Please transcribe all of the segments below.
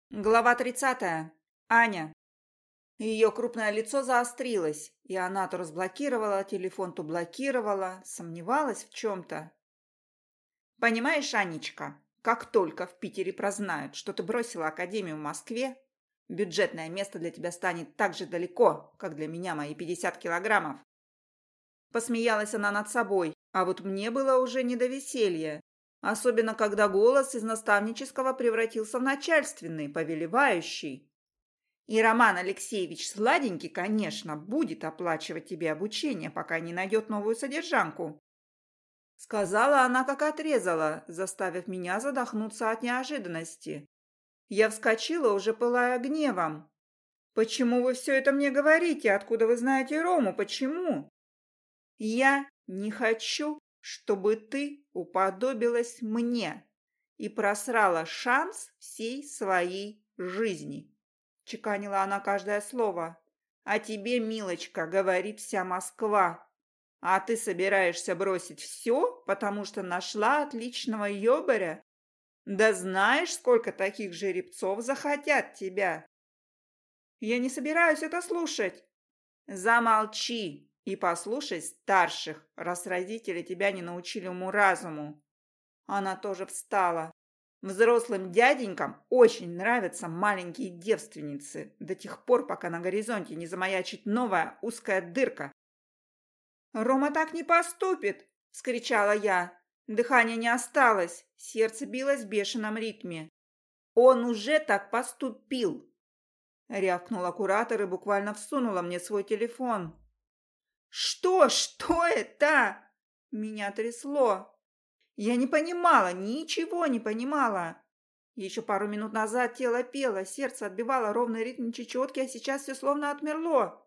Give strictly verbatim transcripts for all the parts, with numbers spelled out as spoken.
Глава тридцатая. Аня. Ее крупное лицо заострилось, и она то разблокировала телефон, то блокировала, сомневалась в чем-то. «Понимаешь, Анечка, как только в Питере прознают, что ты бросила академию в Москве, бюджетное место для тебя станет так же далеко, как для меня мои пятьдесят килограммов». Посмеялась она над собой, а вот мне было уже не до веселья. Особенно, когда голос из наставнического превратился в начальственный, повелевающий. И Роман Алексеевич Сладенький, конечно, будет оплачивать тебе обучение, пока не найдет новую содержанку. Сказала она, как отрезала, заставив меня задохнуться от неожиданности. Я вскочила, уже пылая гневом. «Почему вы все это мне говорите? Откуда вы знаете Рому? Почему?» «Я не хочу, чтобы ты уподобилась мне и просрала шанс всей своей жизни», — чеканила она каждое слово. «А тебе, милочка, говорит вся Москва. А ты собираешься бросить все, потому что нашла отличного ёбаря? Да знаешь, сколько таких жеребцов захотят тебя?» «Я не собираюсь это слушать». «Замолчи и послушай старших, раз родители тебя не научили уму-разуму». Она тоже встала. Взрослым дяденькам очень нравятся маленькие девственницы, до тех пор, пока на горизонте не замаячит новая узкая дырка. «Рома так не поступит!» – вскричала я. Дыхания не осталось, сердце билось в бешеном ритме. «Он уже так поступил!» – рявкнула куратор и буквально всунула мне свой телефон. «Что? Что это?» Меня трясло. Я не понимала, ничего не понимала. Еще пару минут назад тело пело, сердце отбивало ровный ритм чечетки, а сейчас все словно отмерло.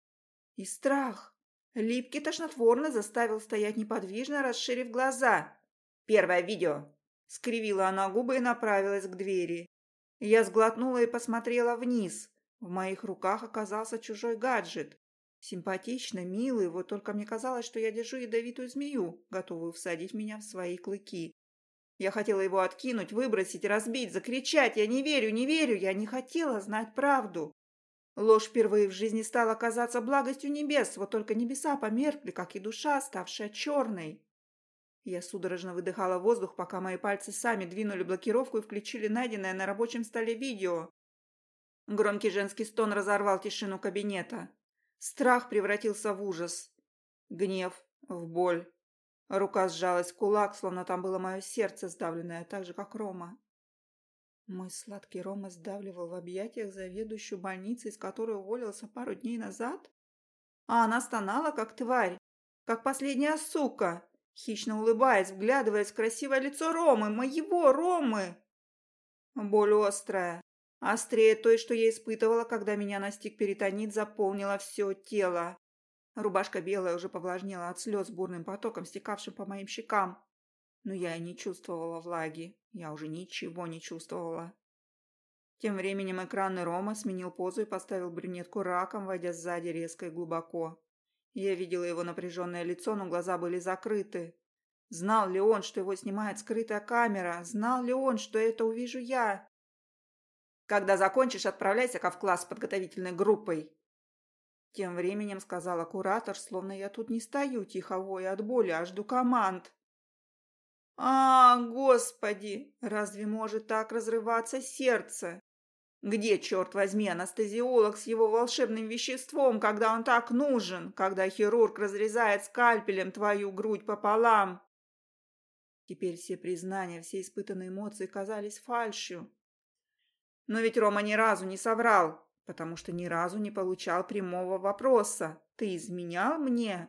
И страх, липкий, тошнотворно, заставил стоять неподвижно, расширив глаза. «Первое видео!» — скривила она губы и направилась к двери. Я сглотнула и посмотрела вниз. В моих руках оказался чужой гаджет. Симпатично, милый, вот только мне казалось, что я держу ядовитую змею, готовую всадить меня в свои клыки. Я хотела его откинуть, выбросить, разбить, закричать. Я не верю, не верю, я не хотела знать правду. Ложь впервые в жизни стала казаться благостью небес, вот только небеса померкли, как и душа, ставшая черной. Я судорожно выдыхала воздух, пока мои пальцы сами двинули блокировку и включили найденное на рабочем столе видео. Громкий женский стон разорвал тишину кабинета. Страх превратился в ужас, гнев в боль. Рука сжалась в кулак, словно там было мое сердце, сдавленное так же, как Рома. Мой сладкий Рома сдавливал в объятиях заведующую больницей, из которой уволился пару дней назад? А она стонала, как тварь, как последняя сука, хищно улыбаясь, вглядываясь в красивое лицо Ромы, моего Ромы. Боль острая. Острее той, что я испытывала, когда меня настиг перитонит, заполнила все тело. Рубашка белая уже повлажнела от слез бурным потоком, стекавшим по моим щекам. Но я и не чувствовала влаги. Я уже ничего не чувствовала. Тем временем экранный Рома сменил позу и поставил брюнетку раком, войдя сзади резко и глубоко. Я видела его напряженное лицо, но глаза были закрыты. Знал ли он, что его снимает скрытая камера? Знал ли он, что это увижу я? «Когда закончишь, отправляйся-ка в класс с подготовительной группой!» Тем временем сказала куратор, словно я тут не стою, тихо воя от боли, а жду команд. «А, Господи! Разве может так разрываться сердце? Где, черт возьми, анестезиолог с его волшебным веществом, когда он так нужен, когда хирург разрезает скальпелем твою грудь пополам?» Теперь все признания, все испытанные эмоции казались фальшью. Но ведь Рома ни разу не соврал, потому что ни разу не получал прямого вопроса. «Ты изменял мне?»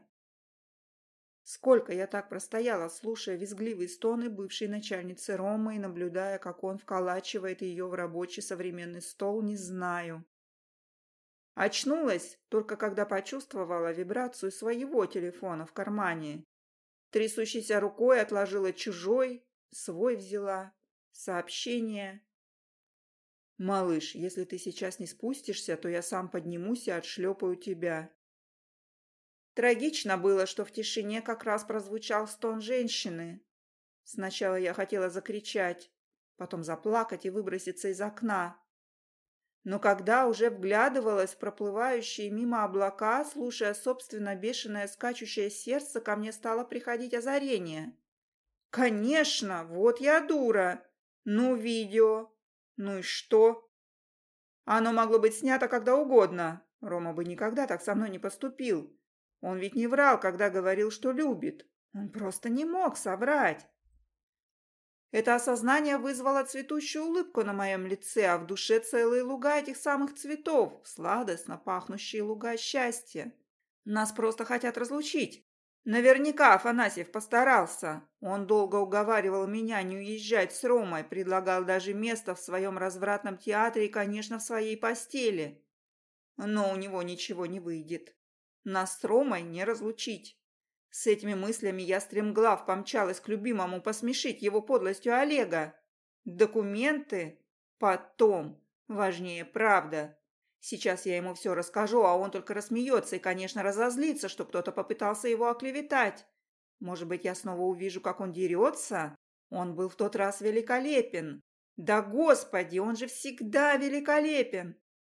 Сколько я так простояла, слушая визгливые стоны бывшей начальницы Ромы и наблюдая, как он вколачивает ее в рабочий современный стол, не знаю. Очнулась только когда почувствовала вибрацию своего телефона в кармане. Трясущейся рукой отложила чужой, свой взяла. Сообщение. «Малыш, если ты сейчас не спустишься, то я сам поднимусь и отшлепаю тебя». Трагично было, что в тишине как раз прозвучал стон женщины. Сначала я хотела закричать, потом заплакать и выброситься из окна. Но когда уже вглядывалась в проплывающие мимо облака, слушая собственно бешеное скачущее сердце, ко мне стало приходить озарение. Конечно, вот я дура. Ну, видео. Ну и что? Оно могло быть снято когда угодно. Рома бы никогда так со мной не поступил. Он ведь не врал, когда говорил, что любит. Он просто не мог соврать. Это осознание вызвало цветущую улыбку на моем лице, а в душе целые луга этих самых цветов, сладостно пахнущие луга счастья. Нас просто хотят разлучить. Наверняка Афанасьев постарался. Он долго уговаривал меня не уезжать с Ромой, предлагал даже место в своем развратном театре и, конечно, в своей постели. Но у него ничего не выйдет. Нас с Ромой не разлучить. С этими мыслями я стремглав помчалась к любимому посмешить его подлостью Олега. Документы? Потом. Важнее правда. Сейчас я ему все расскажу, а он только рассмеется и, конечно, разозлится, что кто-то попытался его оклеветать. Может быть, я снова увижу, как он дерется? Он был в тот раз великолепен. Да, Господи, он же всегда великолепен.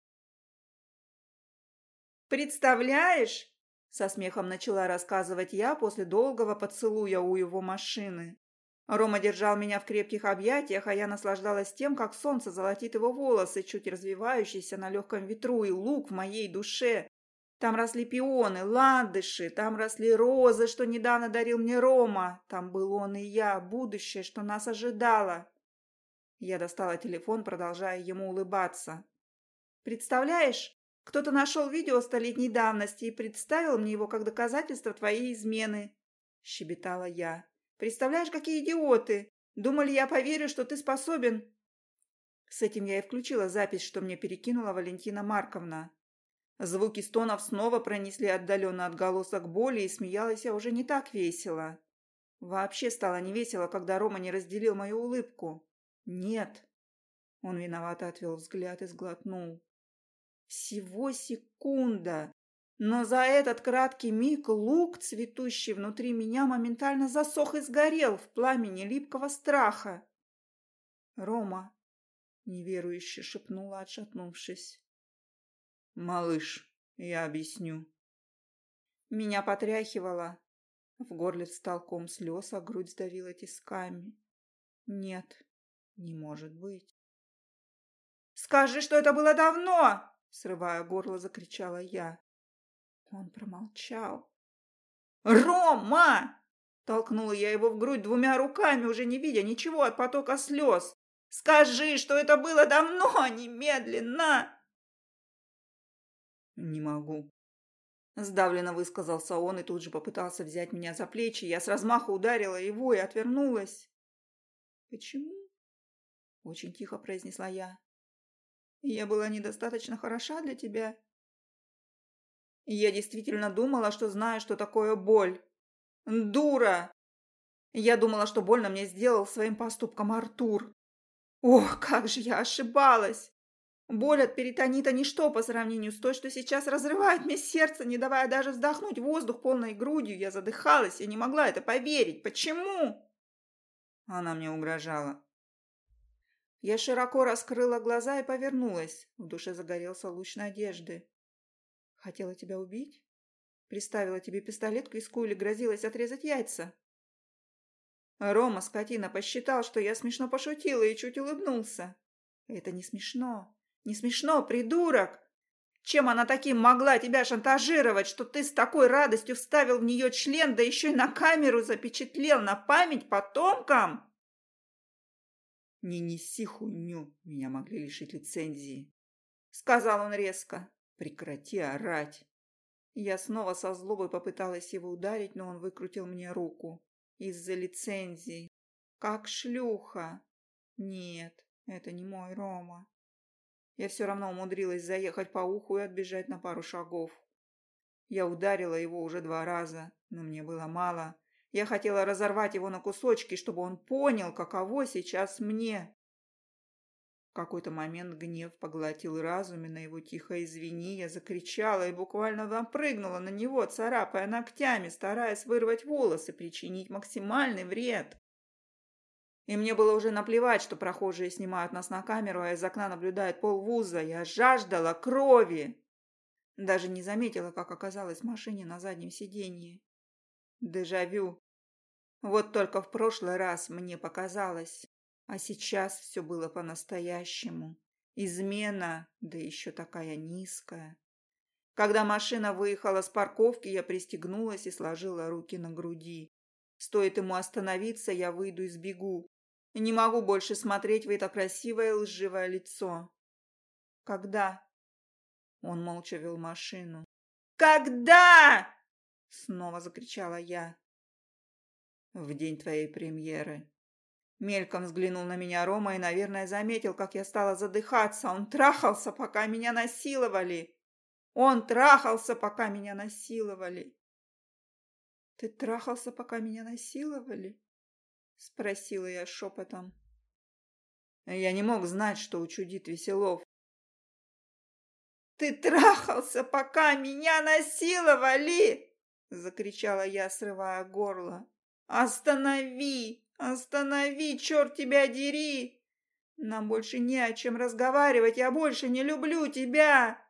Представляешь? Со смехом начала рассказывать я после долгого поцелуя у его машины. Рома держал меня в крепких объятиях, а я наслаждалась тем, как солнце золотит его волосы, чуть развивающиеся на легком ветру, и лук в моей душе. Там росли пионы, ландыши, там росли розы, что недавно дарил мне Рома. Там был он и я, будущее, что нас ожидало. Я достала телефон, продолжая ему улыбаться. «Представляешь, кто-то нашел видео столетней давности и представил мне его как доказательство твоей измены», – щебетала я. «Представляешь, какие идиоты! Думали, я поверю, что ты способен...» С этим я и включила запись, что мне перекинула Валентина Марковна. Звуки стонов снова пронесли отдаленно отголосок боли, и смеялась я уже не так весело. Вообще стало невесело, когда Рома не разделил мою улыбку. «Нет». Он виновато отвел взгляд и сглотнул. Всего секунда. Но за этот краткий миг лук, цветущий внутри меня, моментально засох и сгорел в пламени липкого страха. «Рома», — неверующе шепнула, отшатнувшись. «Малыш, я объясню». Меня потряхивало. В горле встал ком слез, а грудь сдавила тисками. «Нет, не может быть». «Скажи, что это было давно!» Срывая горло, закричала я. Он промолчал. «Рома!» Толкнула я его в грудь двумя руками, уже не видя ничего от потока слез. «Скажи, что это было давно, немедленно!» «Не могу», — сдавленно высказался он и тут же попытался взять меня за плечи. Я с размаху ударила его и отвернулась. «Почему?» — очень тихо произнесла я. «Я была недостаточно хороша для тебя?» Я действительно думала, что знаю, что такое боль. Дура! Я думала, что больно мне сделал своим поступком Артур. Ох, как же я ошибалась! Боль от перитонита ничто по сравнению с той, что сейчас разрывает мне сердце, не давая даже вздохнуть воздух полной грудью. Я задыхалась, я не могла это поверить. Почему? Она мне угрожала. Я широко раскрыла глаза и повернулась. В душе загорелся луч надежды. Хотела тебя убить? Приставила тебе пистолет к виску или грозилась отрезать яйца? Рома, скотина, посчитал, что я смешно пошутила и чуть улыбнулся. Это не смешно. Не смешно, придурок! Чем она таким могла тебя шантажировать, что ты с такой радостью вставил в нее член, да еще и на камеру запечатлел на память потомкам? Не неси хуйню, меня могли лишить лицензии, сказал он резко. Прекрати орать. Я снова со злобой попыталась его ударить, но он выкрутил мне руку. Из-за лицензии. Как шлюха. Нет, это не мой Рома. Я все равно умудрилась заехать по уху и отбежать на пару шагов. Я ударила его уже два раза, но мне было мало. Я хотела разорвать его на кусочки, чтобы он понял, каково сейчас мне. В какой-то момент гнев поглотил разум, и на его тихое «извини» я закричала и буквально напрыгнула на него, царапая ногтями, стараясь вырвать волосы, причинить максимальный вред. И мне было уже наплевать, что прохожие снимают нас на камеру, а из окна наблюдает полвуза. Я жаждала крови. Даже не заметила, как оказалась в машине на заднем сиденье. Дежавю. Вот только в прошлый раз мне показалось, а сейчас все было по-настоящему. Измена, да еще такая низкая. Когда машина выехала с парковки, я пристегнулась и сложила руки на груди. Стоит ему остановиться, я выйду и сбегу. Не могу больше смотреть в это красивое лживое лицо. Когда? Он молча вел машину. Когда? Снова закричала я. В день твоей премьеры. Мельком взглянул на меня Рома и, наверное, заметил, как я стала задыхаться. Он трахался, пока меня насиловали. Он трахался, пока меня насиловали. Ты трахался, пока меня насиловали? Спросила я шепотом. Я не мог знать, что учудит Веселов. Ты трахался, пока меня насиловали! Закричала я, срывая горло. Останови! Останови, черт тебя дери! Нам больше не о чем разговаривать, я больше не люблю тебя!